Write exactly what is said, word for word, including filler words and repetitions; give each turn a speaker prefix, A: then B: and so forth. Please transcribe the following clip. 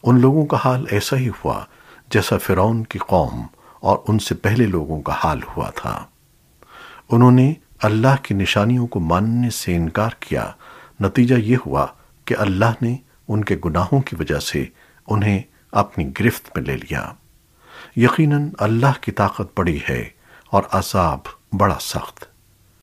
A: उन लोगों का हाल ऐसा ही हुआ जैसा फिरौन की कौम और उनसे पहले लोगों का हाल हुआ था। उन्होंने अल्लाह की निशानियों को मानने से इनकार किया। नतीजा ये हुआ कि अल्लाह ने उनके गुनाहों की वजह से उन्हें अपनी गिरफ्त में ले लिया। यकीनन अल्लाह की ताकत बड़ी है और अज़ाब बड़ा सख्त।